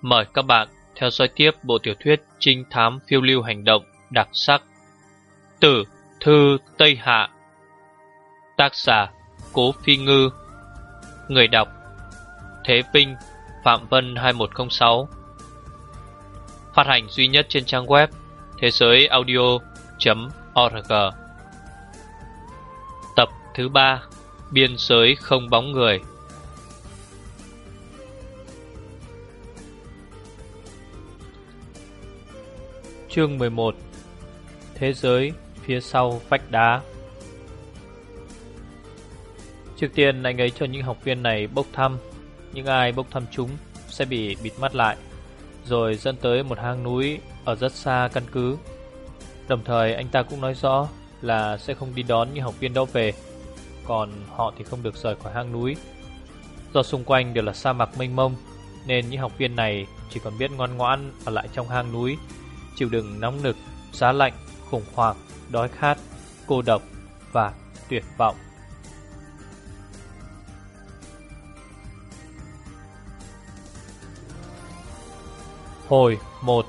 Mời các bạn theo dõi tiếp bộ tiểu thuyết trinh thám phiêu lưu hành động đặc sắc Tử Thư Tây Hạ. Tác giả Cố Phi Ngư. Người đọc Thế Vinh, Phạm Vân 2106. Phát hành duy nhất trên trang web thế giới audio.org. Tập thứ 3, Biên giới không bóng người. Chương 11. Thế giới phía sau vách đá. Trước tiên anh ấy cho những học viên này bốc thăm. Những ai bốc thăm chúng sẽ bị bịt mắt lại, rồi dẫn tới một hang núi ở rất xa căn cứ. Đồng thời anh ta cũng nói rõ là sẽ không đi đón những học viên đó về, còn họ thì không được rời khỏi hang núi. Do xung quanh đều là sa mạc mênh mông, nên những học viên này chỉ còn biết ngoan ngoãn ở lại trong hang núi, chịu đựng nóng nực, giá lạnh, khủng hoảng, đói khát, cô độc và tuyệt vọng. Hồi 1.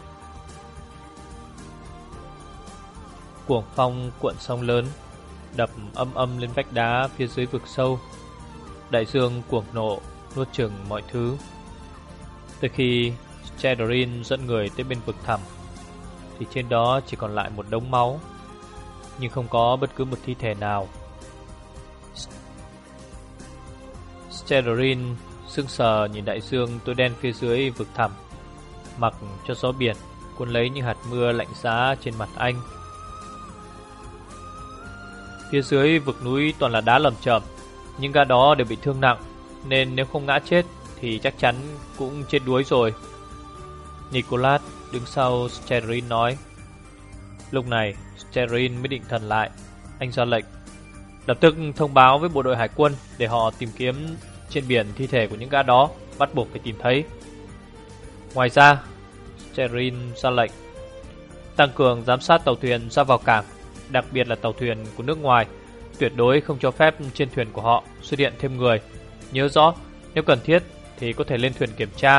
Cuồng phong cuộn sóng lớn, đập âm âm lên vách đá phía dưới vực sâu. Đại dương cuồng nộ nuốt chửng mọi thứ. Từ khi Cheddarin dẫn người tới bên vực thẳm thì trên đó chỉ còn lại một đống máu, nhưng không có bất cứ một thi thể nào. Cheddarin sững sờ nhìn đại dương tối đen phía dưới vực thẳm, mặc cho gió biển cuốn lấy những hạt mưa lạnh giá trên mặt anh. Phía dưới vực núi toàn là đá lởm chởm, những gã đó đều bị thương nặng, nên nếu không ngã chết thì chắc chắn cũng chết đuối rồi. Nicholas đứng sau Cheddarin nói. Lúc này Cheddarin mới định thần lại. Anh ra lệnh lập tức thông báo với bộ đội hải quân để họ tìm kiếm trên biển thi thể của những gã đó, bắt buộc phải tìm thấy. Ngoài ra, Cheddarin ra lệnh tăng cường giám sát tàu thuyền ra vào cảng, đặc biệt là tàu thuyền của nước ngoài. Tuyệt đối không cho phép trên thuyền của họ xuất hiện thêm người. Nhớ rõ, nếu cần thiết thì có thể lên thuyền kiểm tra.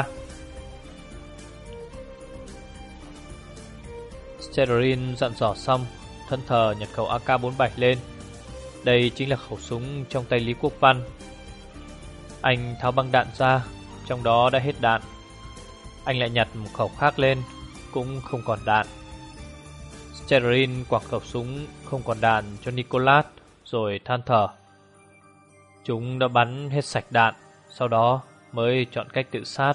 Cheddarin dặn dò xong, thẫn thờ nhặt khẩu AK-47 lên. Đây chính là khẩu súng trong tay Lý Quốc Văn. Anh tháo băng đạn ra, trong đó đã hết đạn. Anh lại nhặt một khẩu khác lên, cũng không còn đạn. Cheddarin quẳng khẩu súng không còn đạn cho Nicholas, rồi than thở. Chúng đã bắn hết sạch đạn, sau đó mới chọn cách tự sát.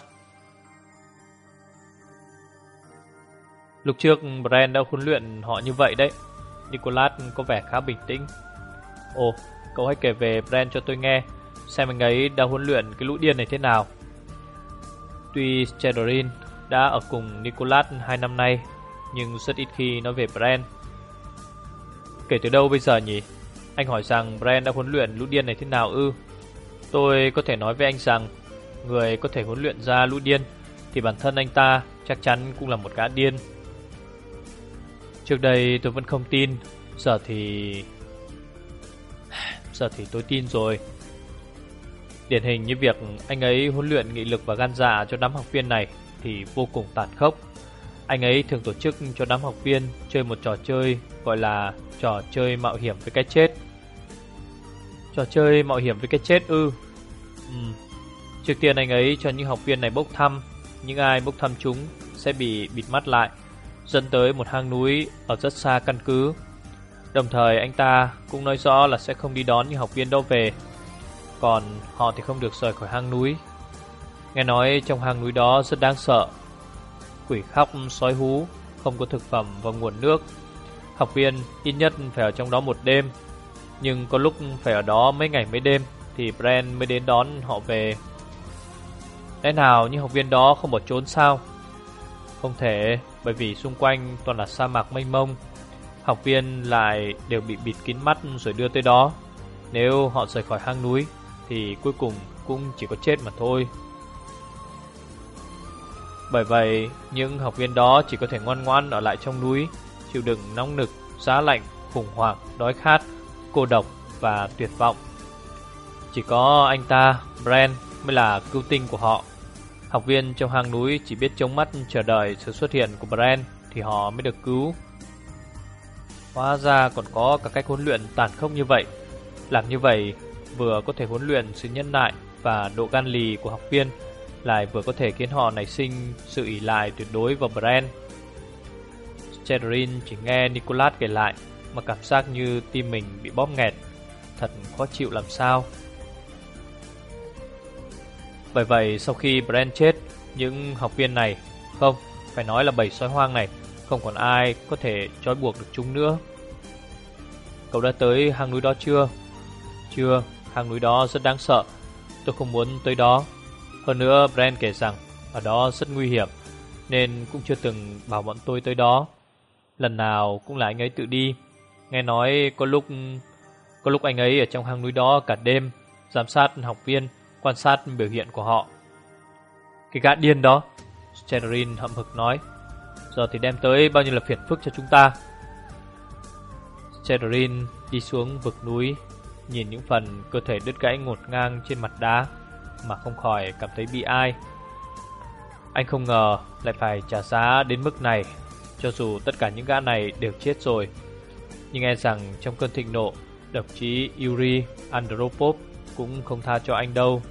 Lúc trước Brand đã huấn luyện họ như vậy đấy. Nicholas có vẻ khá bình tĩnh. Ồ, cậu hãy kể về Brand cho tôi nghe, xem anh ấy đã huấn luyện cái lũ điên này thế nào. Tuy Cheddarin đã ở cùng Nicholas 2 năm nay, nhưng rất ít khi nói về Brand. Kể từ đâu bây giờ nhỉ? Anh hỏi rằng Brand đã huấn luyện lũ điên này thế nào ư? Tôi có thể nói với anh rằng người có thể huấn luyện ra lũ điên thì bản thân anh ta chắc chắn cũng là một gã điên. Trước đây tôi vẫn không tin, giờ thì tôi tin rồi. Điển hình như việc anh ấy huấn luyện nghị lực và gan dạ cho đám học viên này thì vô cùng tàn khốc. Anh ấy thường tổ chức cho đám học viên chơi một trò chơi gọi là trò chơi mạo hiểm với cái chết. Trò chơi mạo hiểm với cái chết ư? Trước tiên anh ấy cho những học viên này bốc thăm. Những ai bốc thăm chúng sẽ bị bịt mắt lại, dẫn tới một hang núi ở rất xa căn cứ. Đồng thời anh ta cũng nói rõ là sẽ không đi đón những học viên đó về, còn họ thì không được rời khỏi hang núi. Nghe nói trong hang núi đó rất đáng sợ. Quỷ khóc, sói hú, không có thực phẩm và nguồn nước. Học viên ít nhất phải ở trong đó một đêm, nhưng có lúc phải ở đó mấy ngày mấy đêm thì Brand mới đến đón họ về. Lẽ nào những học viên đó không bỏ trốn sao? Không thể, bởi vì xung quanh toàn là sa mạc mênh mông. Học viên lại đều bị bịt kín mắt rồi đưa tới đó. Nếu họ rời khỏi hang núi thì cuối cùng cũng chỉ có chết mà thôi. Bởi vậy, những học viên đó chỉ có thể ngoan ngoãn ở lại trong núi, chịu đựng nóng nực, giá lạnh, khủng hoảng, đói khát, cô độc và tuyệt vọng. Chỉ có anh ta, Brand, mới là cứu tinh của họ. Học viên trong hang núi chỉ biết trông mắt chờ đợi sự xuất hiện của Brand thì họ mới được cứu. Hóa ra còn có cả cách huấn luyện tàn khốc như vậy. Làm như vậy vừa có thể huấn luyện sự nhẫn nại và độ gan lì của học viên, lại vừa có thể khiến họ nảy sinh sự ỷ lại tuyệt đối vào Brand. Catherine chỉ nghe Nicholas kể lại mà cảm giác như tim mình bị bóp nghẹt, thật khó chịu làm sao. Bởi vậy sau khi Brand chết, những học viên này, không, phải nói là bầy sói hoang này, không còn ai có thể trói buộc được chúng nữa. Cậu đã tới hang núi đó chưa? Chưa, hang núi đó rất đáng sợ. Tôi không muốn tới đó. Hơn nữa Brand kể rằng ở đó rất nguy hiểm, nên cũng chưa từng bảo bọn tôi tới đó. Lần nào cũng là anh ấy tự đi. Nghe nói có lúc anh ấy ở trong hang núi đó cả đêm, giám sát học viên, quan sát biểu hiện của họ. Cái gã điên đó, Catherine hậm hực nói. Giờ thì đem tới bao nhiêu là phiền phức cho chúng ta. Catherine đi xuống vực núi, nhìn những phần cơ thể đứt gãy ngổn ngang trên mặt đá mà không khỏi cảm thấy bi ai. Anh không ngờ lại phải trả giá đến mức này. Cho dù tất cả những gã này đều chết rồi, nhưng nghe rằng trong cơn thịnh nộ, đồng chí Yuri Andropov cũng không tha cho anh đâu.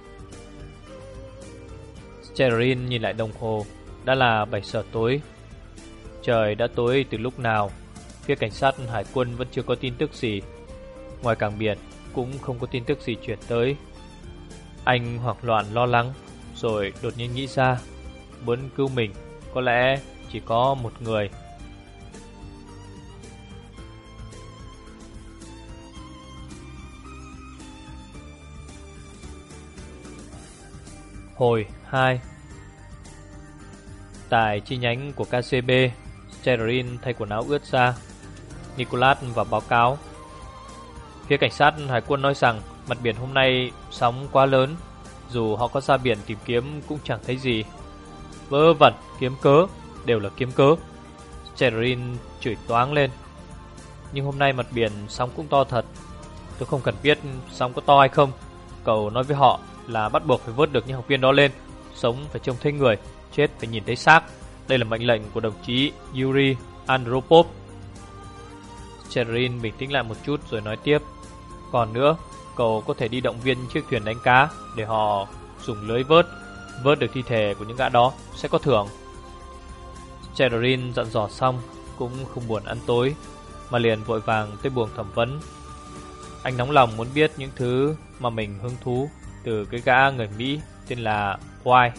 Catherine nhìn lại đồng hồ, đã là 7 giờ tối. Trời đã tối từ lúc nào. Phía cảnh sát hải quân vẫn chưa có tin tức gì. Ngoài cảng biển cũng không có tin tức gì chuyển tới. Anh hoảng loạn lo lắng, rồi đột nhiên nghĩ ra, muốn cứu mình có lẽ chỉ có một người. Hồi 2. Tại chi nhánh của KCB, Catherine thay quần áo ướt ra. Nicholas vào báo cáo. Phía cảnh sát hải quân nói rằng mặt biển hôm nay sóng quá lớn, dù họ có ra biển tìm kiếm cũng chẳng thấy gì. Vớ vẩn, kiếm cớ, đều là kiếm cớ. Catherine chửi toáng lên. Nhưng hôm nay mặt biển sóng cũng to thật. Tôi không cần biết sóng có to hay không. Cậu nói với họ là bắt buộc phải vớt được những học viên đó lên. Sống phải trông thấy người, chết phải nhìn thấy xác. Đây là mệnh lệnh của đồng chí Yuri Andropov. Catherine bình tĩnh lại một chút rồi nói tiếp. Còn nữa, cậu có thể đi động viên chiếc thuyền đánh cá để họ dùng lưới vớt được thi thể của những gã đó, sẽ có thưởng. Catherine dặn dò xong cũng không buồn ăn tối, mà liền vội vàng tới buồng thẩm vấn. Anh nóng lòng muốn biết những thứ mà mình hứng thú từ cái gã người Mỹ tên là White.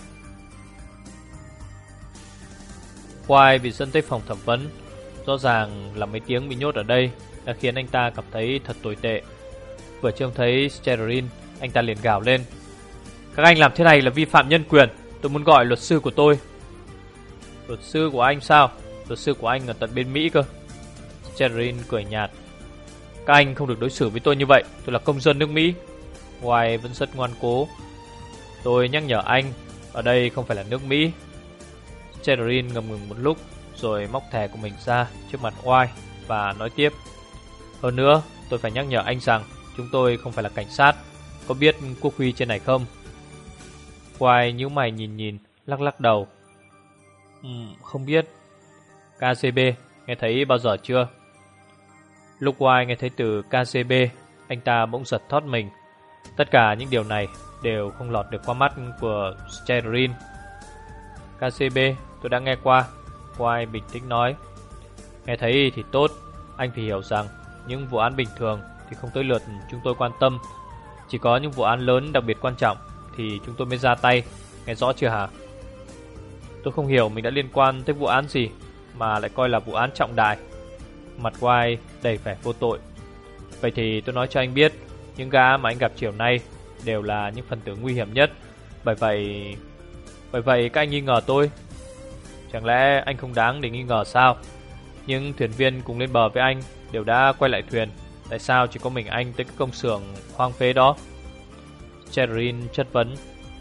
White bị dẫn tới phòng thẩm vấn. Rõ ràng là mấy tiếng bị nhốt ở đây đã khiến anh ta cảm thấy thật tồi tệ. Vừa trông thấy Catherine, anh ta liền gào lên. Các anh làm thế này là vi phạm nhân quyền. Tôi muốn gọi luật sư của tôi. Luật sư của anh sao? Luật sư của anh ở tận bên Mỹ cơ. Catherine cười nhạt. Các anh không được đối xử với tôi như vậy. Tôi là công dân nước Mỹ. White vẫn rất ngoan cố. Tôi nhắc nhở anh, ở đây không phải là nước Mỹ. Catherine ngập ngừng một lúc, rồi móc thẻ của mình ra trước mặt White và nói tiếp. Hơn nữa, tôi phải nhắc nhở anh rằng chúng tôi không phải là cảnh sát. Có biết quốc huy trên này không? White nhíu mày nhìn, lắc đầu. Không biết. KCB, nghe thấy bao giờ chưa? Lúc White nghe thấy từ KCB, anh ta bỗng giật thót mình. Tất cả những điều này đều không lọt được qua mắt của Catherine. KCB, tôi đã nghe qua. White bình tĩnh nói. Nghe thấy thì tốt. Anh phải hiểu rằng những vụ án bình thường thì không tới lượt chúng tôi quan tâm. Chỉ có những vụ án lớn đặc biệt quan trọng thì chúng tôi mới ra tay. Nghe rõ chưa hả? Tôi không hiểu mình đã liên quan tới vụ án gì mà lại coi là vụ án trọng đại. Mặt White đầy vẻ vô tội. Vậy thì tôi nói cho anh biết, những gã mà anh gặp chiều nay đều là những phần tử nguy hiểm nhất. Bởi vậy các anh nghi ngờ tôi. Chẳng lẽ anh không đáng để nghi ngờ sao? Những thuyền viên cùng lên bờ với anh đều đã quay lại thuyền. Tại sao chỉ có mình anh tới cái công xưởng hoang phế đó? Catherine chất vấn.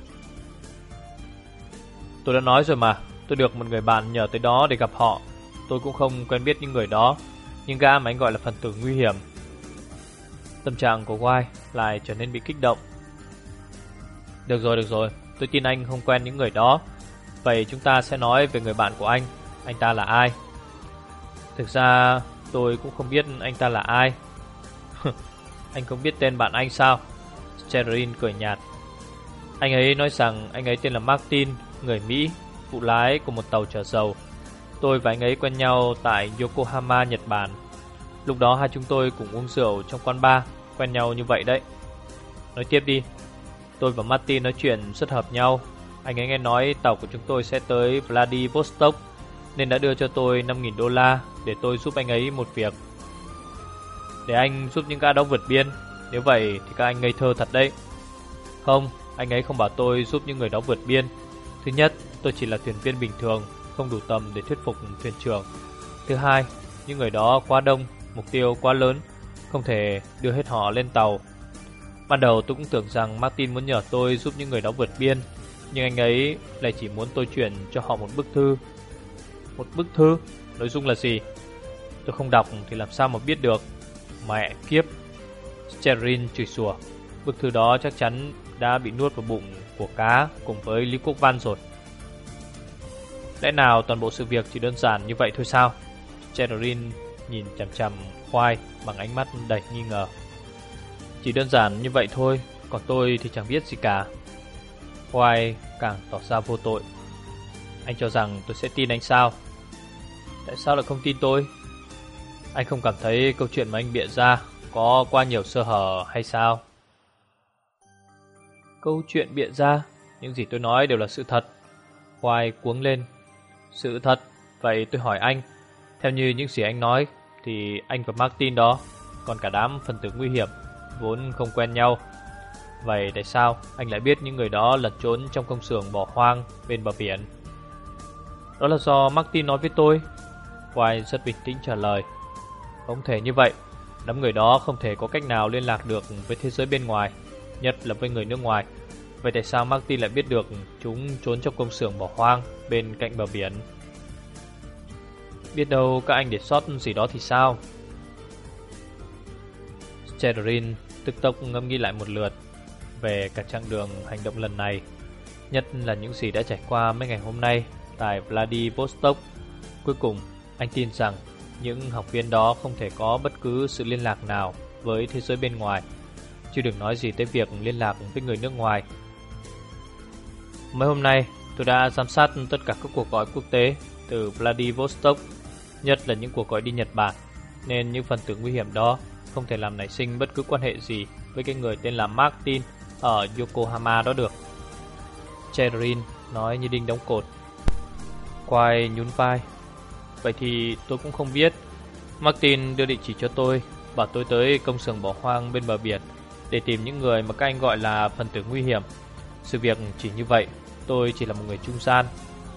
Tôi đã nói rồi mà, tôi được một người bạn nhờ tới đó để gặp họ. Tôi cũng không quen biết những người đó, nhưng gã mà anh gọi là phần tử nguy hiểm. Tâm trạng của White lại trở nên bị kích động. Được rồi, tôi tin anh không quen những người đó. Vậy chúng ta sẽ nói về người bạn của anh ta là ai? Thực ra tôi cũng không biết anh ta là ai. Anh không biết tên bạn anh sao? Cherrin cười nhạt. Anh ấy nói rằng anh ấy tên là Martin, người Mỹ, phụ lái của một tàu chở dầu. Tôi và anh ấy quen nhau tại Yokohama, Nhật Bản. Lúc đó hai chúng tôi cùng uống rượu trong quán bar, quen nhau như vậy đấy. Nói tiếp đi. Tôi và Martin nói chuyện rất hợp nhau. Anh ấy nghe nói tàu của chúng tôi sẽ tới Vladivostok, nên đã đưa cho tôi 5.000 đô la để tôi giúp anh ấy một việc. Để anh giúp những gã đó vượt biên? Nếu vậy thì các anh ngây thơ thật đấy. Không, anh ấy không bảo tôi giúp những người đó vượt biên. Thứ nhất, tôi chỉ là thuyền viên bình thường, không đủ tầm để thuyết phục thuyền trưởng. Thứ hai, những người đó quá đông, mục tiêu quá lớn, không thể đưa hết họ lên tàu. Ban đầu tôi cũng tưởng rằng Martin muốn nhờ tôi giúp những người đó vượt biên, nhưng anh ấy lại chỉ muốn tôi chuyển cho họ một bức thư. Một bức thư? Nội dung là gì? Tôi không đọc thì làm sao mà biết được. Mẹ kiếp! Cherrin chửi sủa. Bức thư đó chắc chắn đã bị nuốt vào bụng của cá cùng với Lý Quốc Văn rồi. Lẽ nào toàn bộ sự việc chỉ đơn giản như vậy thôi sao? Cherrin nhìn chằm chằm Khoai bằng ánh mắt đầy nghi ngờ. Chỉ đơn giản như vậy thôi, còn tôi thì chẳng biết gì cả. Khoai càng tỏ ra vô tội. Anh cho rằng tôi sẽ tin anh sao? Tại sao lại không tin tôi? Anh không cảm thấy câu chuyện mà anh bịa ra có quá nhiều sơ hở hay sao? Câu chuyện bịa ra? Những gì tôi nói đều là sự thật. Khoai cuống lên. Sự thật? Vậy tôi hỏi anh, theo như những gì anh nói thì anh và Martin đó, còn cả đám phần tử nguy hiểm, vốn không quen nhau. Vậy tại sao anh lại biết những người đó lẩn trốn trong công xưởng bỏ hoang bên bờ biển? Đó là do Martin nói với tôi. Khoai rất bình tĩnh trả lời. Không thể như vậy. Đám người đó không thể có cách nào liên lạc được với thế giới bên ngoài, nhất là với người nước ngoài. Vậy tại sao Martin lại biết được chúng trốn trong công xưởng bỏ hoang bên cạnh bờ biển? Biết đâu các anh để sót gì đó thì sao? Cherrin tức tốc ngẫm nghĩ lại một lượt về cả chặng đường hành động lần này, nhất là những gì đã trải qua mấy ngày hôm nay tại Vladivostok. Cuối cùng, anh tin rằng những học viên đó không thể có bất cứ sự liên lạc nào với thế giới bên ngoài, chứ đừng nói gì tới việc liên lạc với người nước ngoài. Mấy hôm nay, tôi đã giám sát tất cả các cuộc gọi quốc tế từ Vladivostok, nhất là những cuộc gọi đi Nhật Bản, nên những phần tử nguy hiểm đó không thể làm nảy sinh bất cứ quan hệ gì với cái người tên là Martin ở Yokohama đó được. Cherrin nói như đinh đóng cột. Quai nhún vai. Vậy thì tôi cũng không biết. Martin đưa địa chỉ cho tôi, bảo tôi tới công xưởng bỏ hoang bên bờ biển để tìm những người mà các anh gọi là phần tử nguy hiểm. Sự việc chỉ như vậy, tôi chỉ là một người trung gian.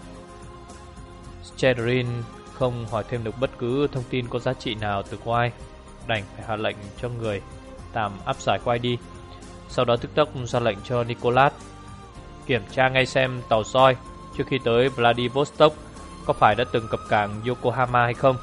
Cherrin không hỏi thêm được bất cứ thông tin có giá trị nào từ Quai, đành phải hạ lệnh cho người tạm áp giải Quai đi. Sau đó tức tốc ra lệnh cho Nicholas kiểm tra ngay xem tàu soi trước khi tới Vladivostok có phải đã từng cập cảng Yokohama hay không.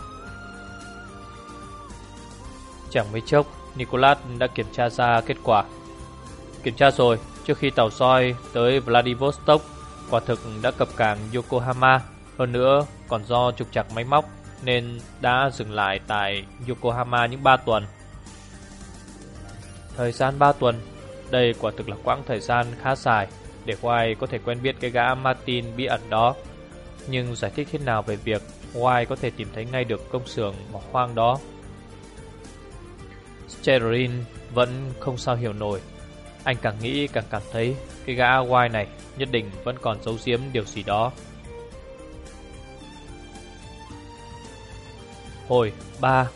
Chẳng mấy chốc, Nicholas đã kiểm tra ra kết quả. Kiểm tra rồi, trước khi tàu soi tới Vladivostok, quả thực đã cập cảng Yokohama. Hơn nữa, còn do trục trặc máy móc nên đã dừng lại tại Yokohama những 3 tuần. Thời gian 3 tuần, đây quả thực là quãng thời gian khá dài để White có thể quen biết cái gã Martin bí ẩn đó. Nhưng giải thích thế nào về việc White có thể tìm thấy ngay được công xưởng bỏ hoang đó? Cherrin vẫn không sao hiểu nổi. Anh càng nghĩ càng cảm thấy cái gã White này nhất định vẫn còn giấu giếm điều gì đó. Hồi 3.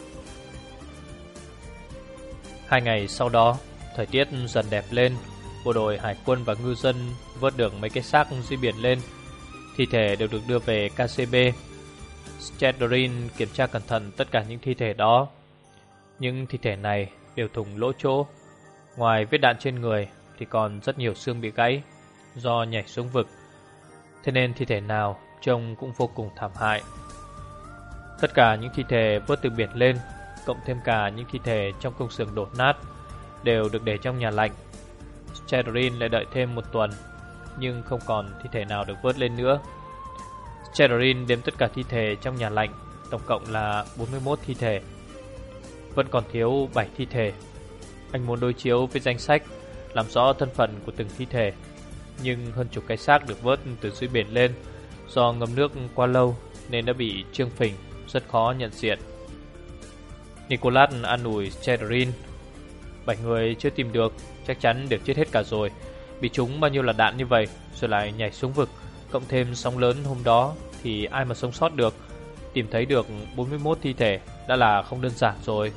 2 ngày sau đó, thời tiết dần đẹp lên. Bộ đội hải quân và ngư dân vớt được mấy cái xác dưới biển lên. Thi thể đều được đưa về KCB. Cherrin kiểm tra cẩn thận tất cả những thi thể đó. Những thi thể này đều thủng lỗ chỗ. Ngoài vết đạn trên người thì còn rất nhiều xương bị gãy do nhảy xuống vực. Thế nên thi thể nào trông cũng vô cùng thảm hại. Tất cả những thi thể vớt từ biển lên, cộng thêm cả những thi thể trong công xưởng đổ nát, đều được để trong nhà lạnh. Cherrin lại đợi thêm 1 tuần. nhưng không còn thi thể nào được vớt lên nữa. Chedorin đếm tất cả thi thể trong nhà lạnh, tổng cộng là 41 thi thể. Vẫn còn thiếu 7 thi thể. Anh muốn đối chiếu với danh sách, làm rõ thân phận của từng thi thể, nhưng hơn chục cái xác được vớt từ dưới biển lên, do ngâm nước quá lâu nên đã bị trương phình, rất khó nhận diện. Nicholas an ủi Chedorin: 7 người chưa tìm được, chắc chắn đều chết hết cả rồi. Bị trúng bao nhiêu là đạn như vậy, rồi lại nhảy xuống vực, cộng thêm sóng lớn hôm đó thì ai mà sống sót được. Tìm thấy được 41 thi thể đã là không đơn giản rồi.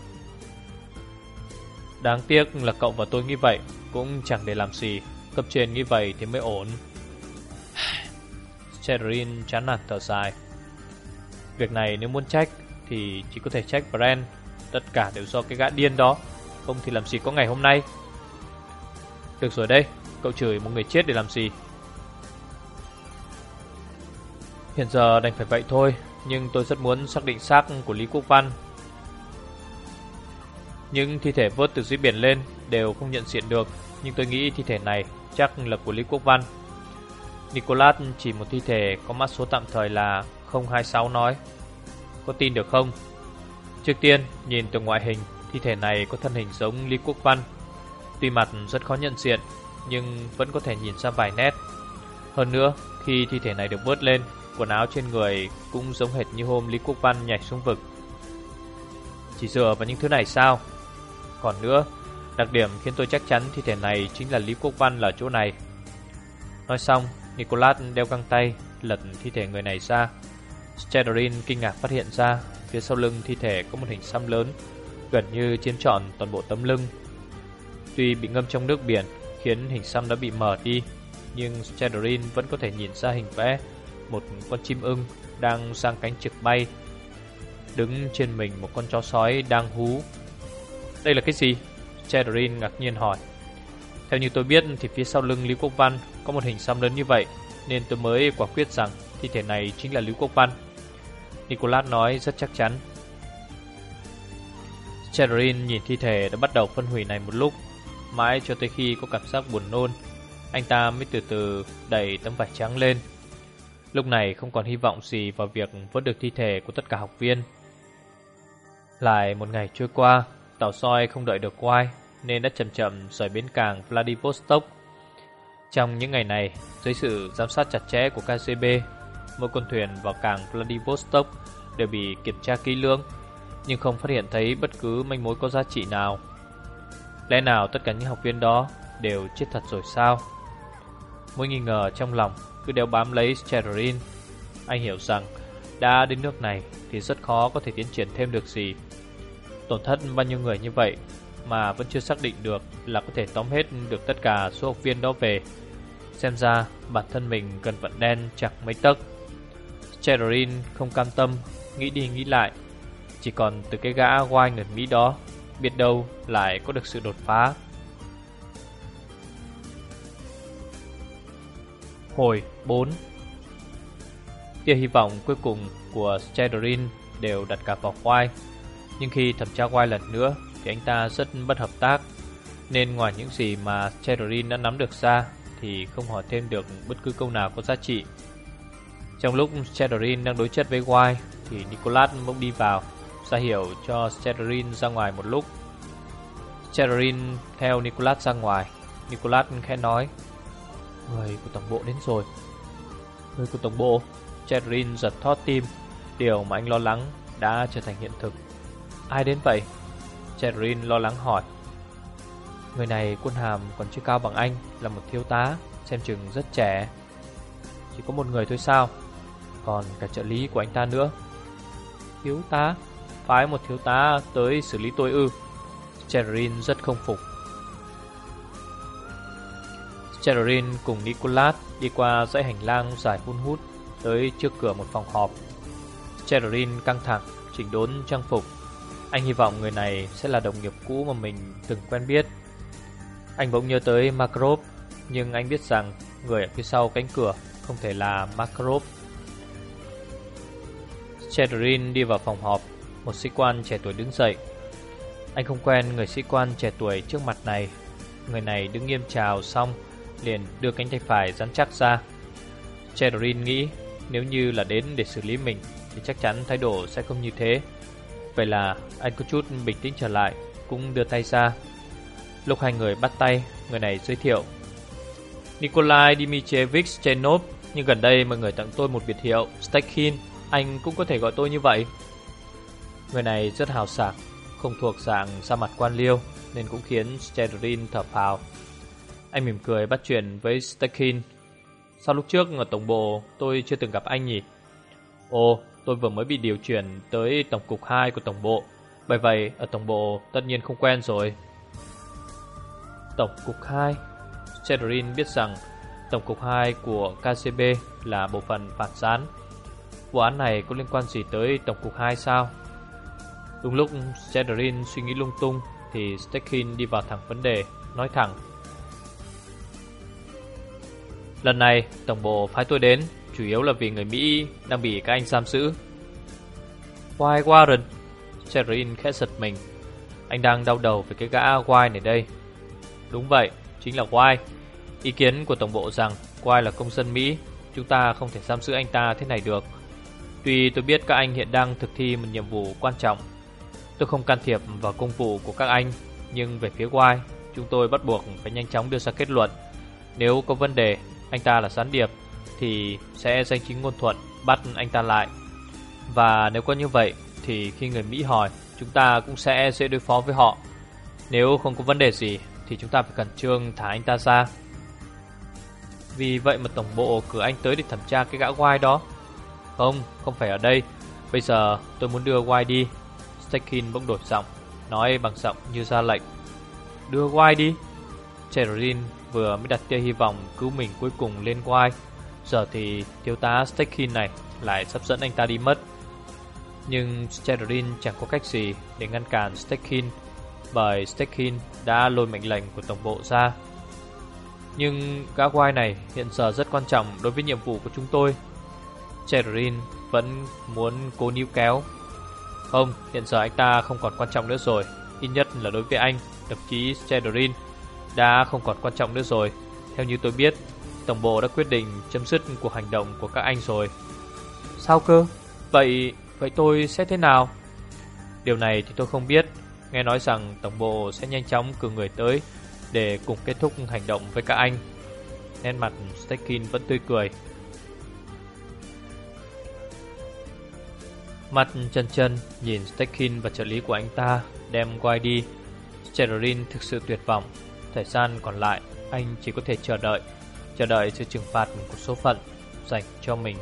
Đáng tiếc là cậu và tôi nghĩ vậy cũng chẳng để làm gì. Cấp trên nghĩ vậy thì mới ổn. Chedorin chán nản thở dài. Việc này nếu muốn trách thì chỉ có thể trách Brand. Tất cả đều do cái gã điên đó, không thì làm gì có ngày hôm nay. Được rồi đây, cậu chửi một người chết để làm gì? Hiện giờ đành phải vậy thôi, nhưng tôi rất muốn xác định xác của Lý Quốc Văn. Những thi thể vớt từ dưới biển lên đều không nhận diện được, nhưng tôi nghĩ thi thể này chắc là của Lý Quốc Văn. Nicholas chỉ một thi thể có mã số tạm thời là 026 nói: có tin được không? Trước tiên, nhìn từ ngoại hình, thi thể này có thân hình giống Lý Quốc Văn. Tuy mặt rất khó nhận diện, nhưng vẫn có thể nhìn ra vài nét. Hơn nữa, khi thi thể này được vớt lên, quần áo trên người cũng giống hệt như hôm Lý Quốc Văn nhảy xuống vực. Chỉ dựa vào những thứ này sao? Còn nữa, đặc điểm khiến tôi chắc chắn thi thể này chính là Lý Quốc Văn là chỗ này. Nói xong, Nicholas đeo găng tay, lật thi thể người này ra. Chedorin kinh ngạc phát hiện ra phía sau lưng thi thể có một hình xăm lớn, gần như chiếm trọn toàn bộ tấm lưng. Tuy bị ngâm trong nước biển khiến hình xăm đã bị mờ đi, nhưng Chedorin vẫn có thể nhìn ra hình vẽ một con chim ưng đang giang cánh trực bay, đứng trên mình một con chó sói đang hú. Đây là cái gì? Chedorin ngạc nhiên hỏi. Theo như tôi biết thì phía sau lưng Lý Quốc Văn có một hình xăm lớn như vậy, nên tôi mới quả quyết rằng thi thể này chính là Lý Quốc Văn. Nicholas nói rất chắc chắn. Chedorin nhìn thi thể đã bắt đầu phân hủy này một lúc, mãi cho tới khi có cảm giác buồn nôn, anh ta mới từ từ đẩy tấm vải trắng lên. Lúc này không còn hy vọng gì vào việc vớt được thi thể của tất cả học viên. Lại một ngày trôi qua, tàu soi không đợi được White nên đã chậm chậm rời bến cảng Vladivostok. Trong những ngày này, dưới sự giám sát chặt chẽ của KGB, mỗi con thuyền vào cảng Vladivostok đều bị kiểm tra kỹ lưỡng, nhưng không phát hiện thấy bất cứ manh mối có giá trị nào. Lẽ nào tất cả những học viên đó đều chết thật rồi sao? Mối nghi ngờ trong lòng cứ đeo bám lấy Chedorin. Anh hiểu rằng đã đến nước này thì rất khó có thể tiến triển thêm được gì. Tổn thất bao nhiêu người như vậy mà vẫn chưa xác định được là có thể tóm hết được tất cả số học viên đó về. Xem ra bản thân mình cần vận đen chẳng mấy tấc. Chedorin không cam tâm, nghĩ đi nghĩ lại. Chỉ còn từ cái gã oai người Mỹ đó, biết đâu lại có được sự đột phá. Hồi 4. Tia hy vọng cuối cùng của Chedorin đều đặt cả vào White. Nhưng khi thẩm tra White lần nữa thì anh ta rất bất hợp tác, nên ngoài những gì mà Chedorin đã nắm được ra thì không hỏi thêm được bất cứ câu nào có giá trị. Trong lúc Chedorin đang đối chất với White thì Nicholas bỗng đi vào, ra hiệu cho Chedorin ra ngoài một lúc. Chedorin theo Nicholas ra ngoài. Nicholas khẽ nói: người của tổng bộ đến rồi. Người của tổng bộ? Chedorin giật thót tim. Điều mà anh lo lắng đã trở thành hiện thực. Ai đến vậy? Chedorin lo lắng hỏi. Người này quân hàm còn chưa cao bằng anh, là một thiếu tá, xem chừng rất trẻ. Chỉ có một người thôi sao? Còn cả trợ lý của anh ta nữa. Thiếu tá? Phái một thiếu tá tới xử lý tôi ư? Chedorin rất không phục. Chedorin cùng Nicholas đi qua dãy hành lang dài hun hút tới trước cửa một phòng họp. Chedorin căng thẳng chỉnh đốn trang phục. Anh hy vọng người này sẽ là đồng nghiệp cũ mà mình từng quen biết. Anh bỗng nhớ tới Makarov, nhưng anh biết rằng người ở phía sau cánh cửa không thể là Makarov. Chedorin đi vào phòng họp. Một sĩ quan trẻ tuổi đứng dậy. Anh không quen người sĩ quan trẻ tuổi trước mặt này. Người này đứng nghiêm chào xong liền đưa cánh tay phải rắn chắc ra. Chedorin nghĩ nếu như là đến để xử lý mình thì chắc chắn thái độ sẽ không như thế. Vậy là anh có chút bình tĩnh trở lại, cũng đưa tay ra. Lúc hai người bắt tay, người này giới thiệu: Nikolai Dmitrievich Chenov, nhưng gần đây mọi người tặng tôi một biệt hiệu Stekhin, anh cũng có thể gọi tôi như vậy. Người này rất hào sảng, không thuộc dạng ra mặt quan liêu, nên cũng khiến Chedorin thở phào. Anh mỉm cười bắt chuyện với Stekhin: Sao lúc trước ở tổng bộ tôi chưa từng gặp anh nhỉ? Ồ, tôi vừa mới bị điều chuyển tới tổng cục 2 của tổng bộ, bởi vậy ở tổng bộ tất nhiên không quen rồi. Tổng cục 2? Chedorin biết rằng tổng cục 2 của KGB là bộ phận phản gián. Vụ án này có liên quan gì tới tổng cục 2 sao? Đúng lúc Chedorin suy nghĩ lung tung thì Stekhin đi vào thẳng vấn đề, nói thẳng: Lần này tổng bộ phái tôi đến chủ yếu là vì người Mỹ đang bị các anh giam giữ. Why Warren? Chedorin khẽ giật mình. Anh đang đau đầu về cái gã Why này đây. Đúng vậy, chính là Why. Ý kiến của tổng bộ rằng Why là công dân Mỹ, chúng ta không thể giam giữ anh ta thế này được. Tuy tôi biết các anh hiện đang thực thi một nhiệm vụ quan trọng, tôi không can thiệp vào công vụ của các anh, nhưng về phía Why, chúng tôi bắt buộc phải nhanh chóng đưa ra kết luận. Nếu có vấn đề anh ta là gián điệp thì sẽ danh chính ngôn thuận bắt anh ta lại. Và nếu có như vậy thì khi người Mỹ hỏi, chúng ta cũng sẽ dễ đối phó với họ. Nếu không có vấn đề gì thì chúng ta phải khẩn trương thả anh ta ra. Vì vậy mà tổng bộ cử anh tới để thẩm tra cái gã White đó. Không phải ở đây. Bây giờ tôi muốn đưa White đi. Stekhin bỗng đổi giọng, nói bằng giọng như ra lệnh. Đưa White đi? Chedorin vừa mới đặt tia hy vọng cứu mình cuối cùng lên White, giờ thì thiếu tá Stekhin này lại sắp dẫn anh ta đi mất. Nhưng Chedorin chẳng có cách gì để ngăn cản Stekhin, bởi Stekhin đã lôi mệnh lệnh của tổng bộ ra. Nhưng gã White này hiện giờ rất quan trọng đối với nhiệm vụ của chúng tôi. Chedorin vẫn muốn cố níu kéo. Không, hiện giờ anh ta không còn quan trọng nữa rồi. Ít nhất là đối với anh, đồng chí Chedorin, đã không còn quan trọng nữa rồi. Theo như tôi biết, tổng bộ đã quyết định chấm dứt cuộc hành động của các anh rồi. Sao cơ? Vậy tôi sẽ thế nào? Điều này thì tôi không biết. Nghe nói rằng tổng bộ sẽ nhanh chóng cử người tới để cùng kết thúc hành động với các anh. Nét mặt Stekhin vẫn tươi cười. Mắt chân nhìn Stekhin và trợ lý của anh ta đem White đi. Chedorin thực sự tuyệt vọng. Thời gian còn lại anh chỉ có thể chờ đợi sự trừng phạt của số phận dành cho mình.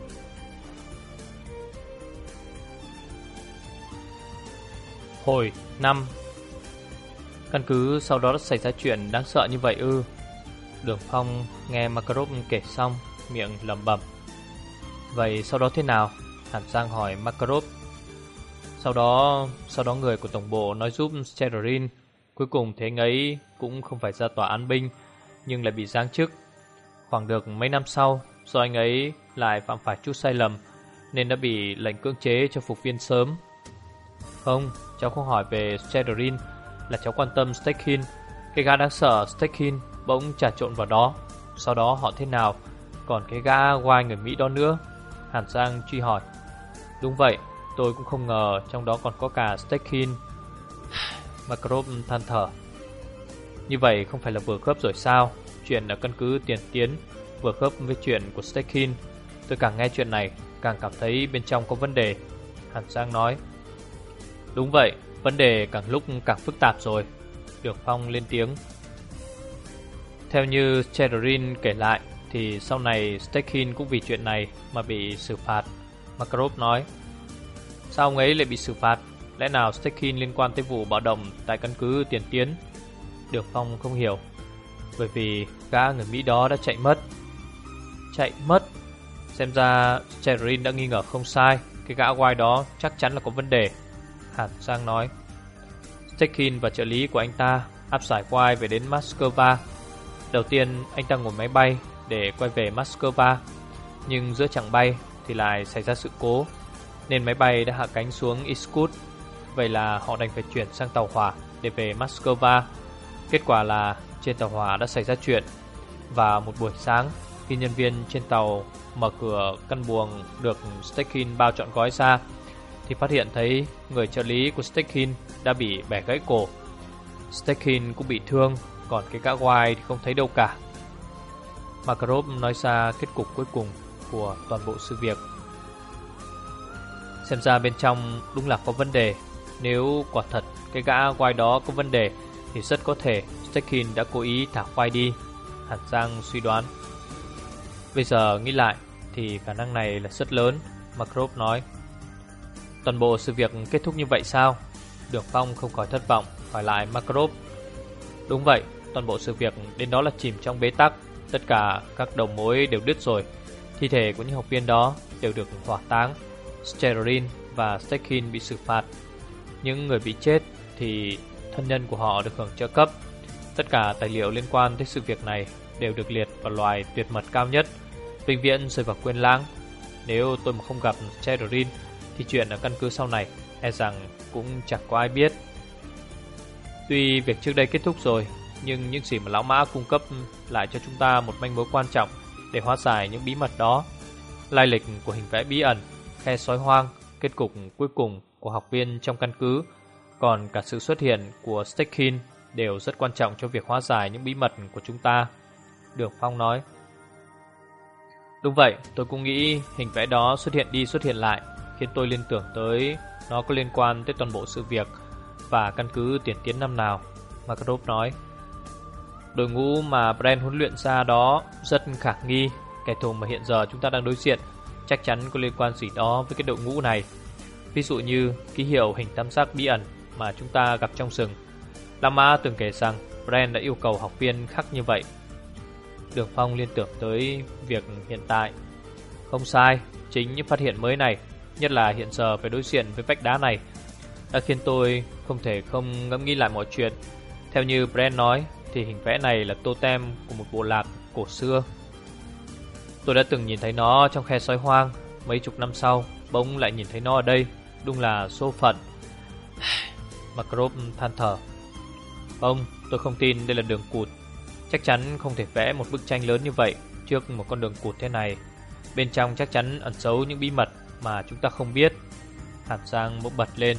Hồi 5. Căn cứ sau đó đã xảy ra chuyện đáng sợ như vậy ư? Đường Phong nghe Makarov kể xong, miệng lẩm bẩm. Vậy sau đó thế nào? Hàn Giang hỏi Makarov. Sau đó người của tổng bộ nói giúp Chedorin. Cuối cùng thế anh ấy cũng không phải ra tòa án binh, nhưng lại bị giáng chức. Khoảng được mấy năm sau, do anh ấy lại phạm phải chút sai lầm nên đã bị lệnh cưỡng chế cho phục viên sớm. Không, cháu không hỏi về Chedorin, là cháu quan tâm Stekhin. Cái gã đáng sợ Stekhin bỗng trà trộn vào đó. Sau đó họ thế nào? Còn cái gã White người Mỹ đó nữa? Hàn Giang truy hỏi. Đúng vậy, tôi cũng không ngờ trong đó còn có cả Stekhin. Makarov than thở. Như vậy không phải là vừa khớp rồi sao? Chuyện ở căn cứ Tiền Tiến vừa khớp với chuyện của Stekhin. Tôi càng nghe chuyện này càng cảm thấy bên trong có vấn đề. Hàn Giang nói. Đúng vậy, vấn đề càng lúc càng phức tạp rồi. Đường Phong lên tiếng. Theo như Chedorin kể lại thì sau này Stekhin cũng vì chuyện này mà bị xử phạt. Makarov nói. Sao ông ấy lại bị xử phạt? Lẽ nào Stekhin liên quan tới vụ bạo động tại căn cứ Tiền Tiến? Đường Phong không hiểu. Bởi vì gã người Mỹ đó đã chạy mất. Chạy mất? Xem ra Chedorin đã nghi ngờ không sai. Cái gã White đó chắc chắn là có vấn đề. Hàn Giang nói. Stekhin và trợ lý của anh ta áp giải White về đến Moscow. Đầu tiên anh ta ngồi máy bay để quay về Moscow, nhưng giữa chặng bay thì lại xảy ra sự cố, nên máy bay đã hạ cánh xuống Irkutsk. Vậy là họ đành phải chuyển sang tàu hỏa để về Moscow. Kết quả là trên tàu hỏa đã xảy ra chuyện. Và một buổi sáng, khi nhân viên trên tàu mở cửa căn buồng được Stekhin bao trọn gói ra, thì phát hiện thấy người trợ lý của Stekhin đã bị bẻ gãy cổ. Stekhin cũng bị thương, còn cái gã White thì không thấy đâu cả. Makarov nói ra kết cục cuối cùng của toàn bộ sự việc. Xem ra bên trong đúng là có vấn đề. Nếu quả thật cái gã White đó có vấn đề thì rất có thể Stekhin đã cố ý thả White đi, Hàn Giang suy đoán. Bây giờ nghĩ lại thì khả năng này là rất lớn, Makarov nói. Toàn bộ sự việc kết thúc như vậy sao? Đường Phong không khỏi thất vọng, hỏi lại Makarov. Đúng vậy, toàn bộ sự việc đến đó là chìm trong bế tắc. Tất cả các đầu mối đều đứt rồi. Thi thể của những học viên đó đều được hỏa táng. Sterin và Stekhin bị xử phạt. Những người bị chết thì thân nhân của họ được hưởng trợ cấp. Tất cả tài liệu liên quan tới sự việc này đều được liệt vào loài tuyệt mật cao nhất, vĩnh viễn rơi vào quên lãng. Nếu tôi mà không gặp Sterin thì chuyện ở căn cứ sau này e rằng cũng chẳng có ai biết. Tuy việc trước đây kết thúc rồi, nhưng những gì mà Lão Mã cung cấp lại cho chúng ta một manh mối quan trọng để hóa giải những bí mật đó. Lai lịch của hình vẽ bí ẩn, khe sói hoang, kết cục cuối cùng của học viên trong căn cứ, còn cả sự xuất hiện của Stekhin đều rất quan trọng cho việc hóa giải những bí mật của chúng ta, Đường Phong nói. Đúng vậy, tôi cũng nghĩ hình vẽ đó xuất hiện đi xuất hiện lại khiến tôi liên tưởng tới nó có liên quan tới toàn bộ sự việc và căn cứ tiền tiến năm nào, Makarov nói. Đội ngũ mà Brand huấn luyện ra đó rất khả nghi. Kẻ thù mà hiện giờ chúng ta đang đối diện chắc chắn có liên quan gì đó với cái đội ngũ này. Ví dụ như ký hiệu hình tam giác bí ẩn mà chúng ta gặp trong rừng. Lama từng kể rằng Brand đã yêu cầu học viên khắc như vậy. Đường Phong liên tưởng tới việc hiện tại. Không sai, chính những phát hiện mới này, nhất là hiện giờ phải đối diện với vách đá này, đã khiến tôi không thể không ngẫm nghĩ lại mọi chuyện. Theo như Brand nói thì hình vẽ này là totem của một bộ lạc cổ xưa. Tôi đã từng nhìn thấy nó trong khe sói hoang. Mấy chục năm sau bỗng lại nhìn thấy nó ở đây. Đúng là số phận. Makarov than thở. Không, tôi không tin đây là đường cụt. Chắc chắn không thể vẽ một bức tranh lớn như vậy trước một con đường cụt thế này. Bên trong chắc chắn ẩn giấu những bí mật mà chúng ta không biết. Hàn Giang bỗng bật lên.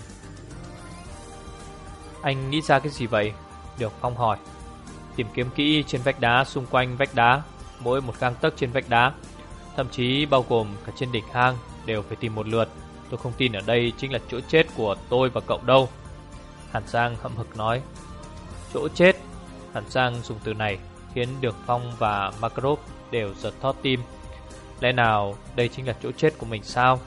Anh nghĩ ra cái gì vậy? Đường Phong hỏi. Tìm kiếm kỹ trên vách đá, xung quanh vách đá, mỗi một gang tấc trên vách đá, thậm chí bao gồm cả trên đỉnh hang, đều phải tìm một lượt. Tôi không tin ở đây chính là chỗ chết của tôi và cậu đâu, Hàn Giang hậm hực nói. Chỗ chết? Hàn Giang dùng từ này khiến Đường Phong và Makarov đều giật thót tim. Lẽ nào đây chính là chỗ chết của mình sao?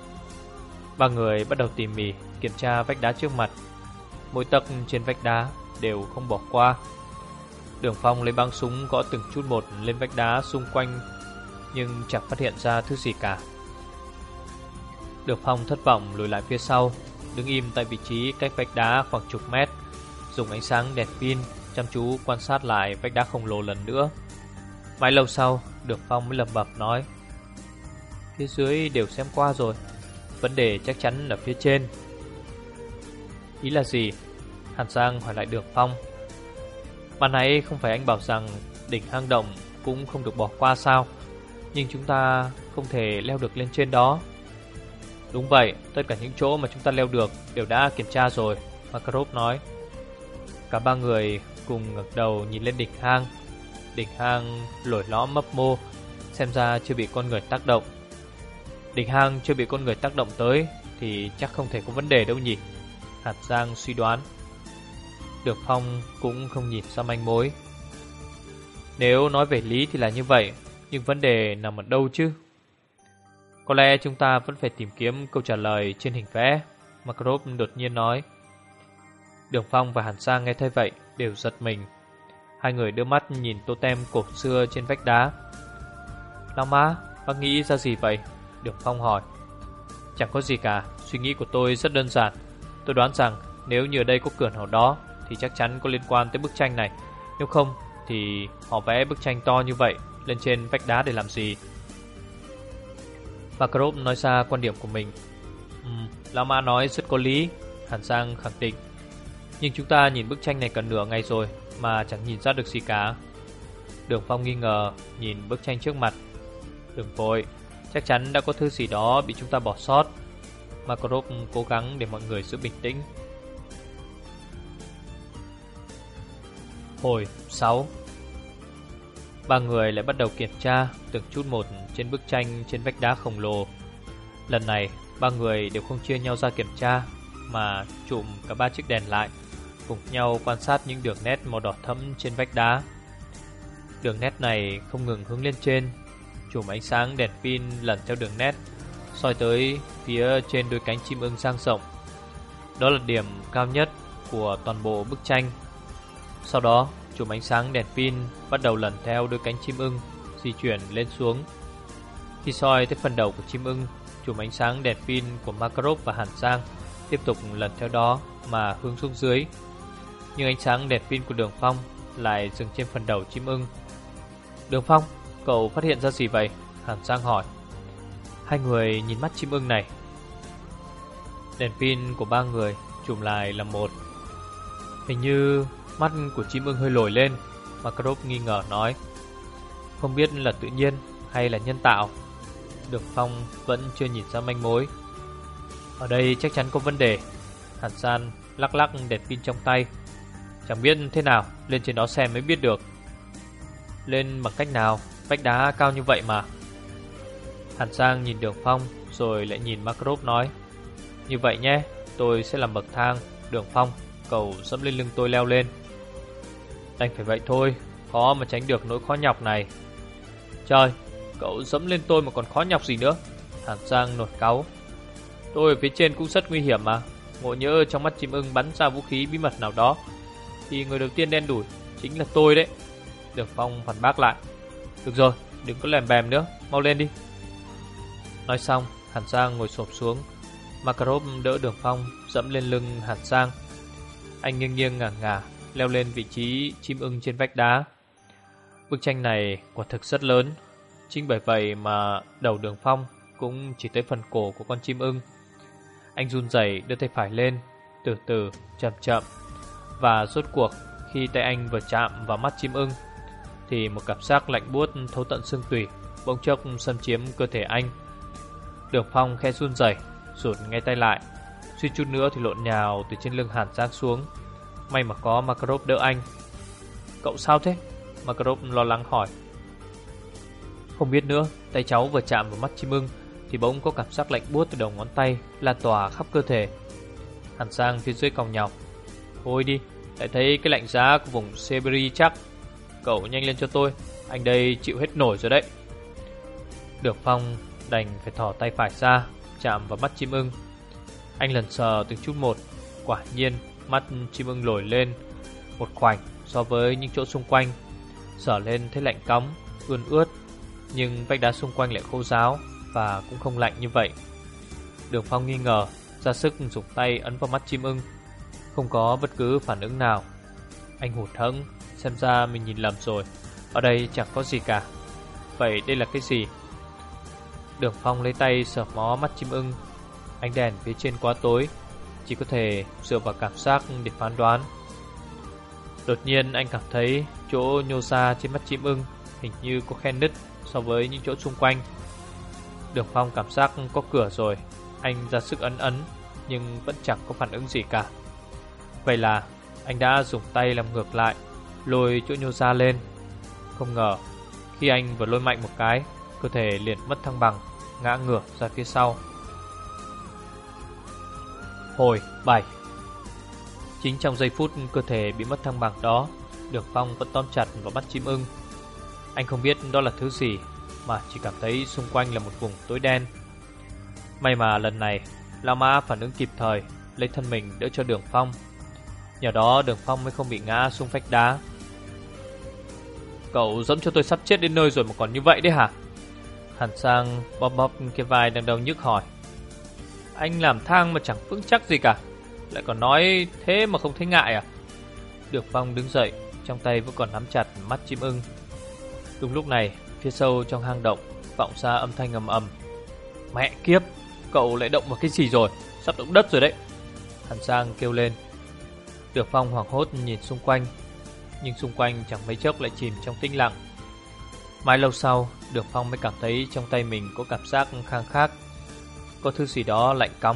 Ba người bắt đầu tỉ mỉ kiểm tra vách đá trước mặt. Mỗi tấc trên vách đá đều không bỏ qua. Đường Phong lấy băng súng gõ từng chút một lên vách đá xung quanh, nhưng chẳng phát hiện ra thứ gì cả. Đường Phong thất vọng lùi lại phía sau, đứng im tại vị trí cách vách đá khoảng chục mét, dùng ánh sáng đèn pin chăm chú quan sát lại vách đá khổng lồ lần nữa. Mãi lâu sau, Đường Phong mới lẩm bẩm nói: Phía dưới đều xem qua rồi, vấn đề chắc chắn ở phía trên. Ý là gì? Hàn Giang hỏi lại Đường Phong. Ban nãy không phải anh bảo rằng đỉnh hang động cũng không được bỏ qua sao? Nhưng chúng ta không thể leo được lên trên đó. Đúng vậy, tất cả những chỗ mà chúng ta leo được đều đã kiểm tra rồi, Makarov nói. Cả ba người cùng ngẩng đầu nhìn lên đỉnh hang. Đỉnh hang lồi lõm mấp mô, xem ra chưa bị con người tác động. Đỉnh hang chưa bị con người tác động tới thì chắc không thể có vấn đề đâu nhỉ, Hàn Giang suy đoán. Đường Phong cũng không nhìn ra manh mối. Nếu nói về lý thì là như vậy, nhưng vấn đề nằm ở đâu chứ? Có lẽ chúng ta vẫn phải tìm kiếm câu trả lời trên hình vẽ, Makarov đột nhiên nói. Đường Phong và Hàn Giang nghe thấy vậy đều giật mình. Hai người đưa mắt nhìn totem cổ xưa trên vách đá. Lão Mã, bác nghĩ ra gì vậy? Đường Phong hỏi. Chẳng có gì cả, suy nghĩ của tôi rất đơn giản. Tôi đoán rằng nếu như ở đây có cửa nào đó thì chắc chắn có liên quan tới bức tranh này. Nếu không thì họ vẽ bức tranh to như vậy lên trên vách đá để làm gì? Makarov nói ra quan điểm của mình. Lão Mã nói rất có lý, Hàn Giang khẳng định. Nhưng chúng ta nhìn bức tranh này cả nửa ngày rồi mà chẳng nhìn ra được gì cả. Đường Phong nghi ngờ nhìn bức tranh trước mặt. Đừng vội, chắc chắn đã có thứ gì đó bị chúng ta bỏ sót. Makarov cố gắng để mọi người giữ bình tĩnh. Hồi 6. Ba người lại bắt đầu kiểm tra từng chút một trên bức tranh trên vách đá khổng lồ. Lần này ba người đều không chia nhau ra kiểm tra, mà chụm cả ba chiếc đèn lại, cùng nhau quan sát những đường nét màu đỏ thẫm trên vách đá. Đường nét này không ngừng hướng lên trên. Chùm ánh sáng đèn pin lần theo đường nét soi tới phía trên đôi cánh chim ưng dang rộng. Đó là điểm cao nhất của toàn bộ bức tranh. Sau đó, chùm ánh sáng đèn pin bắt đầu lần theo đôi cánh chim ưng di chuyển lên xuống. Khi soi tới phần đầu của chim ưng, chùm ánh sáng đèn pin của Makarov và Hàn Giang tiếp tục lần theo đó mà hướng xuống dưới. Nhưng ánh sáng đèn pin của Đường Phong lại dừng trên phần đầu chim ưng. Đường Phong, cậu phát hiện ra gì vậy? Hàn Giang hỏi. Hai người nhìn mắt chim ưng này. Đèn pin của ba người chùm lại là một. Hình như mắt của chim ưng hơi lồi lên, Makarov nghi ngờ nói. Không biết là tự nhiên hay là nhân tạo. Đường Phong vẫn chưa nhìn ra manh mối. Ở đây chắc chắn có vấn đề. Hàn San lắc lắc đèn pin trong tay. Chẳng biết thế nào, lên trên đó xem mới biết được. Lên bằng cách nào? Vách đá cao như vậy mà. Hàn Sang nhìn Đường Phong rồi lại nhìn Makarov nói. Như vậy nhé, tôi sẽ làm bậc thang. Đường Phong, cậu dẫm lên lưng tôi leo lên. Đành phải vậy thôi, khó mà tránh được nỗi khó nhọc này. Trời, cậu dẫm lên tôi mà còn khó nhọc gì nữa. Hàn Sang nổi cáu. Tôi ở phía trên cũng rất nguy hiểm mà. Ngộ nhỡ trong mắt chim ưng bắn ra vũ khí bí mật nào đó thì người đầu tiên đen đủi chính là tôi đấy. Đường Phong phản bác lại. Được rồi, đừng có lèm bèm nữa, mau lên đi. Nói xong, Hàn Sang ngồi xổm xuống. Makarov đỡ Đường Phong dẫm lên lưng Hàn Sang. Anh nghiêng nghiêng ngả ngả leo lên vị trí chim ưng trên vách đá. Bức tranh này quả thực rất lớn. Chính bởi vậy mà đầu Đường Phong cũng chỉ tới phần cổ của con chim ưng. Anh run rẩy đưa tay phải lên, từ từ, chậm chậm. Và rốt cuộc, khi tay anh vừa chạm vào mắt chim ưng thì một cảm giác lạnh buốt thấu tận xương tủy bỗng chốc xâm chiếm cơ thể anh. Đường Phong khẽ run rẩy, rụt ngay tay lại, suýt chút nữa thì lộn nhào từ trên lưng Hàn Giang xuống. May mà có Makarov đỡ anh. Cậu sao thế? Makarov lo lắng hỏi. Không biết nữa, tay cháu vừa chạm vào mắt chim ưng thì bỗng có cảm giác lạnh buốt từ đầu ngón tay lan tỏa khắp cơ thể. Hàn Giang phía dưới còng nhọc. Thôi đi, lại thấy cái lạnh giá của vùng Siberia chắc. Cậu nhanh lên cho tôi, anh đây chịu hết nổi rồi đấy. Đường Phong đành phải thò tay phải ra, chạm vào mắt chim ưng. Anh lần sờ từng chút một. Quả nhiên mắt chim ưng nổi lên một khoảnh so với những chỗ xung quanh. Sờ lên thấy lạnh cóng, ươn ướt. Nhưng vách đá xung quanh lại khô ráo và cũng không lạnh như vậy. Đường Phong nghi ngờ, ra sức dùng tay ấn vào mắt chim ưng. Không có bất cứ phản ứng nào. Anh hụt hẫng, xem ra mình nhìn lầm rồi. Ở đây chẳng có gì cả. Vậy đây là cái gì? Đường Phong lấy tay sờ mó mắt chim ưng. Ánh đèn phía trên quá tối, chỉ có thể dựa vào cảm giác để phán đoán. Đột nhiên anh cảm thấy chỗ nhô ra trên mắt chim ưng hình như có khe nứt so với những chỗ xung quanh. Đường Phong cảm giác có cửa rồi. Anh ra sức ấn nhưng vẫn chẳng có phản ứng gì cả. Vậy là anh đã dùng tay làm ngược lại, lôi chỗ nhô ra lên. Không ngờ khi anh vừa lôi mạnh một cái, cơ thể liền mất thăng bằng, ngã ngửa ra phía sau. Hồi 7. Chính trong giây phút cơ thể bị mất thăng bằng đó, Đường Phong vẫn tóm chặt vào mắt chim ưng. Anh không biết đó là thứ gì, mà chỉ cảm thấy xung quanh là một vùng tối đen. May mà lần này Lão Mã phản ứng kịp thời, lấy thân mình đỡ cho Đường Phong. Nhờ đó Đường Phong mới không bị ngã xuống vách đá. Cậu dẫm cho tôi sắp chết đến nơi rồi mà còn như vậy đấy hả? Hàn Sang bóp bóp cái vai đang đau nhức hỏi. Anh làm thang mà chẳng vững chắc gì cả, lại còn nói thế mà không thấy ngại à? Đường Phong đứng dậy, trong tay vẫn còn nắm chặt mắt chim ưng. Đúng lúc này, phía sâu trong hang động vọng ra âm thanh ầm ầm. Mẹ kiếp, cậu lại động vào cái gì rồi? Sắp động đất rồi đấy. Hàn Sang kêu lên. Đường Phong hoảng hốt nhìn xung quanh, nhưng xung quanh chẳng mấy chốc lại chìm trong tĩnh lặng. Mãi lâu sau, Đường Phong mới cảm thấy trong tay mình có cảm giác khang khác, có thứ gì đó lạnh cóng.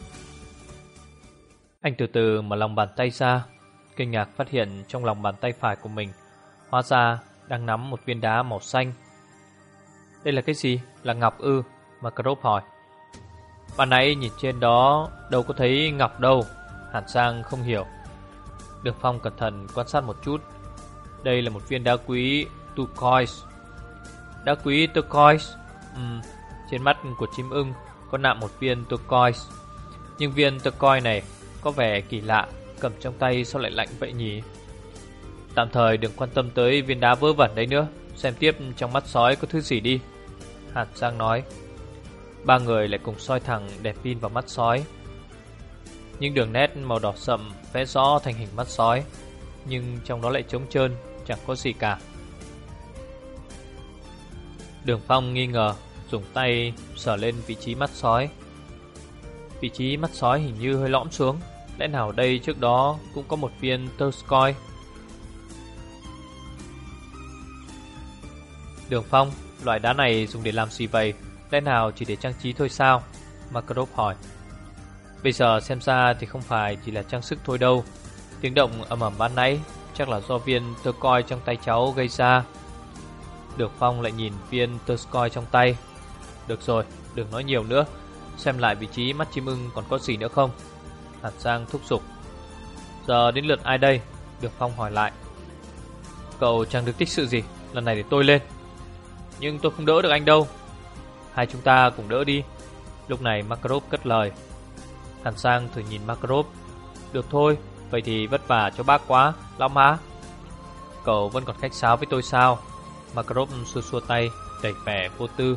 Anh từ từ mở lòng bàn tay ra, kinh ngạc phát hiện trong lòng bàn tay phải của mình hóa ra đang nắm một viên đá màu xanh. Đây là cái gì? Là ngọc ư? Makarov hỏi. Ban nãy nhìn trên đó đâu có thấy ngọc đâu. Hàn Sang không hiểu. Đường Phong cẩn thận quan sát một chút. Đây là một viên đá quý turquoise. Đá quý turquoise? Trên mắt của chim ưng có nạm một viên turquoise. Nhưng viên turquoise này có vẻ kỳ lạ, cầm trong tay sao lại lạnh vậy nhỉ? Tạm thời đừng quan tâm tới viên đá vớ vẩn đấy nữa, xem tiếp trong mắt sói có thứ gì đi, Hàn Sang nói. Ba người lại cùng soi thẳng đèn pin vào mắt sói. Những đường nét màu đỏ sậm vẽ rõ thành hình mắt sói, nhưng trong đó lại trống trơn, chẳng có gì cả. Đường Phong nghi ngờ, dùng tay sờ lên vị trí mắt sói. Vị trí mắt sói hình như hơi lõm xuống. Lẽ nào đây trước đó cũng có một viên turquoise? Đường Phong, loại đá này dùng để làm gì vậy? Lẽ nào chỉ để trang trí thôi sao? Makarov hỏi. Bây giờ xem ra thì không phải chỉ là trang sức thôi đâu. Tiếng động ầm ầm ban nãy chắc là do viên turquoise trong tay cháu gây ra. Đường Phong lại nhìn viên turquoise trong tay. Được rồi, đừng nói nhiều nữa. Xem lại vị trí mắt chim ưng còn có gì nữa không? Hàn Sang thúc giục. Giờ đến lượt ai đây? Đường Phong hỏi lại. Cậu chẳng được tích sự gì, lần này để tôi lên. Nhưng tôi không đỡ được anh đâu. Hai chúng ta cùng đỡ đi. Lúc này Makarov cất lời. Hàn Sang thử nhìn Makarov. Được thôi, vậy thì vất vả cho bác quá, lão má. Cậu vẫn còn khách sáo với tôi sao? Makarov xua xua tay, đầy vẻ vô tư.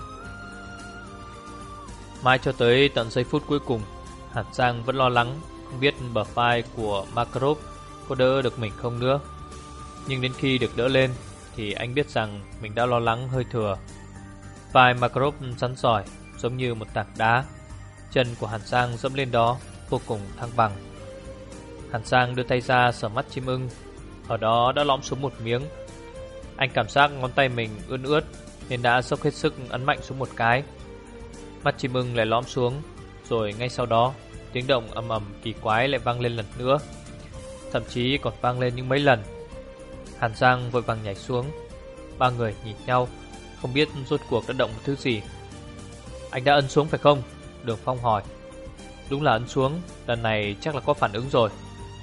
Mãi cho tới tận giây phút cuối cùng, Hàn Sang vẫn lo lắng, không biết bờ vai của Makarov có đỡ được mình không nữa. Nhưng đến khi được đỡ lên thì anh biết rằng mình đã lo lắng hơi thừa. Vai Makarov rắn giỏi, giống như một tảng đá. Chân của Hàn Sang dẫm lên đó vô cùng thăng bằng. Hàn Sang đưa tay ra sờ mắt chim ưng. Ở đó đã lõm xuống một miếng. Anh cảm giác ngón tay mình ướt ướt nên đã dốc hết sức ấn mạnh xuống một cái. Mắt chim ưng lại lõm xuống. Rồi ngay sau đó tiếng động ầm ầm kỳ quái lại vang lên lần nữa. Thậm chí còn vang lên những mấy lần. Hàn Sang vội vàng nhảy xuống. Ba người nhìn nhau, không biết rốt cuộc đã động một thứ gì. Anh đã ấn xuống phải không? Đường Phong hỏi. Đúng là ấn xuống, lần này chắc là có phản ứng rồi.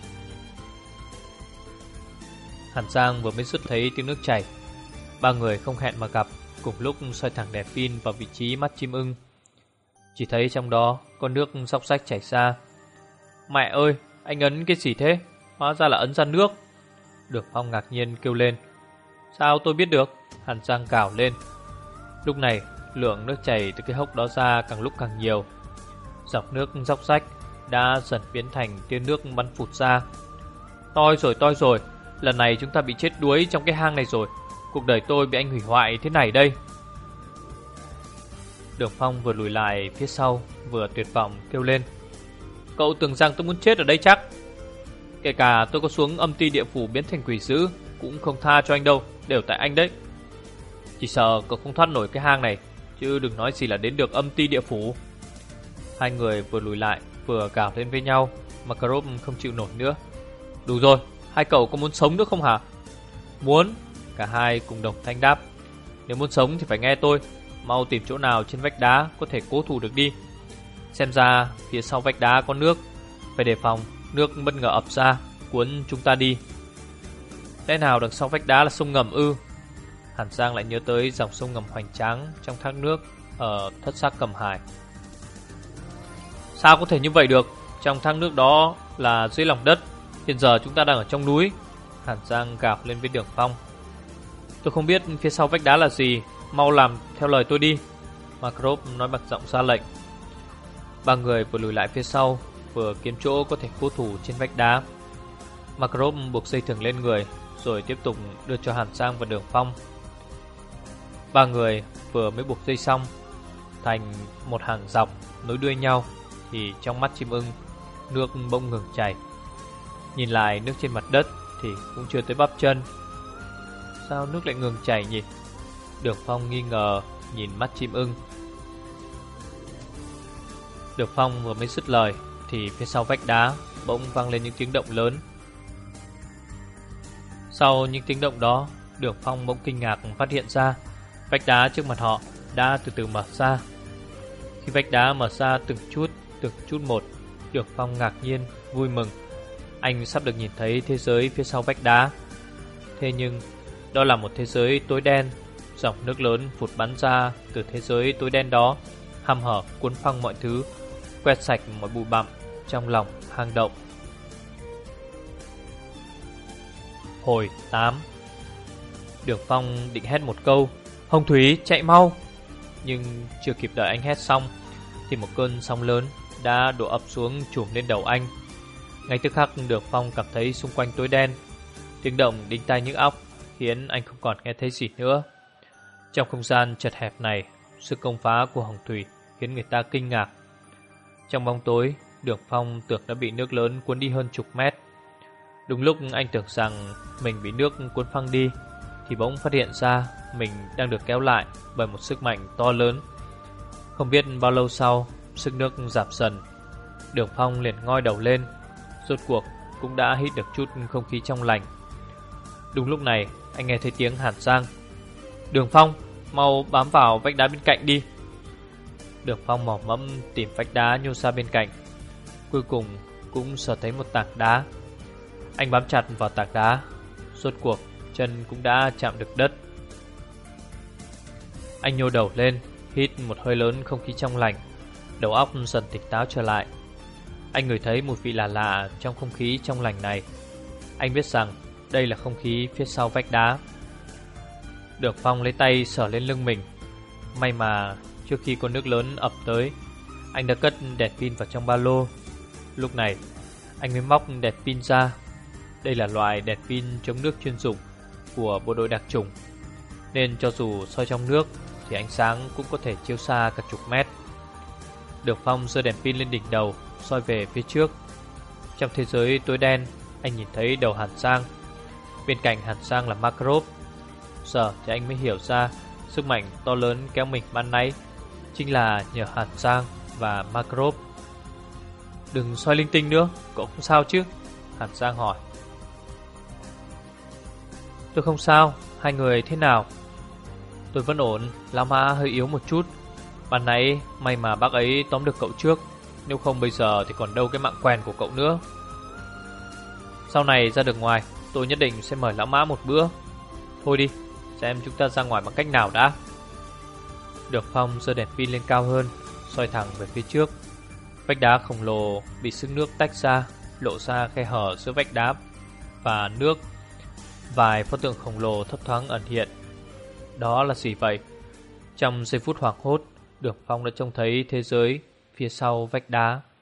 Hàn Sang vừa mới dứt thấy tiếng nước chảy. Ba người không hẹn mà gặp, cùng lúc xoay thẳng đèn pin vào vị trí mắt chim ưng. Chỉ thấy trong đó có nước xóc xách chảy ra. Mẹ ơi, anh ấn cái gì thế? Hóa ra là ấn ra nước. Đường Phong ngạc nhiên kêu lên. Sao tôi biết được? Hàn Sang gào lên. Lúc này lượng nước chảy từ cái hốc đó ra càng lúc càng nhiều. Dòng nước róc rách đã dần biến thành tia nước bắn phụt ra. Toi rồi, lần này chúng ta bị chết đuối trong cái hang này rồi. Cuộc đời tôi bị anh hủy hoại thế này đây. Đường Phong vừa lùi lại phía sau, vừa tuyệt vọng kêu lên. Cậu tưởng rằng tôi muốn chết ở đây chắc? Kể cả tôi có xuống âm ti địa phủ biến thành quỷ dữ cũng không tha cho anh đâu, đều tại anh đấy. Chỉ sợ cậu không thoát nổi cái hang này, chứ đừng nói gì là đến được âm ti địa phủ. Hai người vừa lùi lại vừa gào lên với nhau. Makarov không chịu nổi nữa. Đủ rồi, hai cậu có muốn sống nữa không hả? Muốn. Cả hai cùng đồng thanh đáp. Nếu muốn sống thì phải nghe tôi. Mau tìm chỗ nào trên vách đá có thể cố thủ được đi. Xem ra phía sau vách đá có nước, phải đề phòng nước bất ngờ ập ra cuốn chúng ta đi. Lẽ nào đằng sau vách đá là sông ngầm ư? Hàn Giang lại nhớ tới dòng sông ngầm hoành tráng trong thác nước ở Thất Sắc Cầm Hải. Sao có thể như vậy được? Trong thác nước đó là dưới lòng đất, hiện giờ chúng ta đang ở trong núi. Hàn Giang gào lên với Đường Phong. Tôi không biết phía sau vách đá là gì, mau làm theo lời tôi đi, Makarov nói bằng giọng ra lệnh. Ba người vừa lùi lại phía sau, vừa kiếm chỗ có thể cố thủ trên vách đá. Makarov buộc dây thừng lên người, rồi tiếp tục đưa cho Hàn Giang và Đường Phong. Ba người vừa mới buộc dây xong thành một hàng dọc nối đuôi nhau, thì trong mắt chim ưng nước bỗng ngừng chảy. Nhìn lại nước trên mặt đất thì cũng chưa tới bắp chân. Sao nước lại ngừng chảy nhỉ? Đường Phong nghi ngờ nhìn mắt chim ưng. Đường Phong vừa mới dứt lời thì phía sau vách đá bỗng vang lên những tiếng động lớn. Sau những tiếng động đó, Đường Phong bỗng kinh ngạc phát hiện ra vách đá trước mặt họ đã từ từ mở ra. Khi vách đá mở ra từng chút một, Đường Phong ngạc nhiên, vui mừng. Anh sắp được nhìn thấy thế giới phía sau vách đá. Thế nhưng, đó là một thế giới tối đen. Dòng nước lớn vụt bắn ra từ thế giới tối đen đó, hăm hở cuốn phăng mọi thứ, quét sạch mọi bụi bặm trong lòng hang động. Hồi 8. Đường Phong định hét một câu "Hồng Thủy chạy mau", nhưng chưa kịp đợi anh hét xong thì một cơn sóng lớn đã đổ ập xuống trùm lên đầu anh. Ngay tức khắc Đường Phong cảm thấy xung quanh tối đen. Tiếng động đinh tai nhức óc khiến anh không còn nghe thấy gì nữa. Trong không gian chật hẹp này, sự công phá của Hồng Thủy khiến người ta kinh ngạc. Trong bóng tối, Đường Phong tưởng đã bị nước lớn cuốn đi hơn chục mét. Đúng lúc anh tưởng rằng mình bị nước cuốn phăng đi thì bỗng phát hiện ra mình đang được kéo lại bởi một sức mạnh to lớn. Không biết bao lâu sau, sức nước giảm dần. Đường Phong liền ngoi đầu lên, rốt cuộc cũng đã hít được chút không khí trong lành. Đúng lúc này, anh nghe thấy tiếng Hàn Giang: "Đường Phong, mau bám vào vách đá bên cạnh đi." Đường Phong mò mẫm tìm vách đá nhô ra bên cạnh. Cuối cùng cũng sờ thấy một tảng đá. Anh bám chặt vào tảng đá. Rốt cuộc chân cũng đã chạm được đất. Anh nhô đầu lên, hít một hơi lớn không khí trong lành. Đầu óc dần tỉnh táo trở lại. Anh ngửi thấy mùi vị lạ lạ trong không khí trong lành này. Anh biết rằng đây là không khí phía sau vách đá. Đường Phong lấy tay sờ lên lưng mình. May mà trước khi con nước lớn ập tới, anh đã cất đèn pin vào trong ba lô. Lúc này anh mới móc đèn pin ra. Đây là loại đèn pin chống nước chuyên dụng của bộ đội đặc chủng, nên cho dù soi trong nước thì ánh sáng cũng có thể chiếu xa cả chục mét. Đường Phong giơ đèn pin lên đỉnh đầu, soi về phía trước. Trong thế giới tối đen, anh nhìn thấy đầu Hàn Giang. Bên cạnh Hàn Giang là Makarov. Giờ thì anh mới hiểu ra sức mạnh to lớn kéo mình ban nãy chính là nhờ Hàn Giang và Makarov. "Đừng soi linh tinh nữa, cậu không sao chứ?" Hàn Giang hỏi. "Tôi không sao, hai người thế nào?" "Tôi vẫn ổn, Lão Mã hơi yếu một chút. Ban nãy may mà bác ấy tóm được cậu trước, nếu không bây giờ thì còn đâu cái mạng quen của cậu nữa. Sau này ra được ngoài, tôi nhất định sẽ mời Lão Mã một bữa. Thôi đi, xem chúng ta ra ngoài bằng cách nào đã." Đường Phong giơ đèn pin lên cao hơn, soi thẳng về phía trước. Vách đá khổng lồ bị sức nước tách ra, lộ ra khe hở giữa vách đá và nước. Vài pho tượng khổng lồ thấp thoáng ẩn hiện. Đó là gì vậy? Trong giây phút hoảng hốt, Đường Phong đã trông thấy thế giới phía sau vách đá.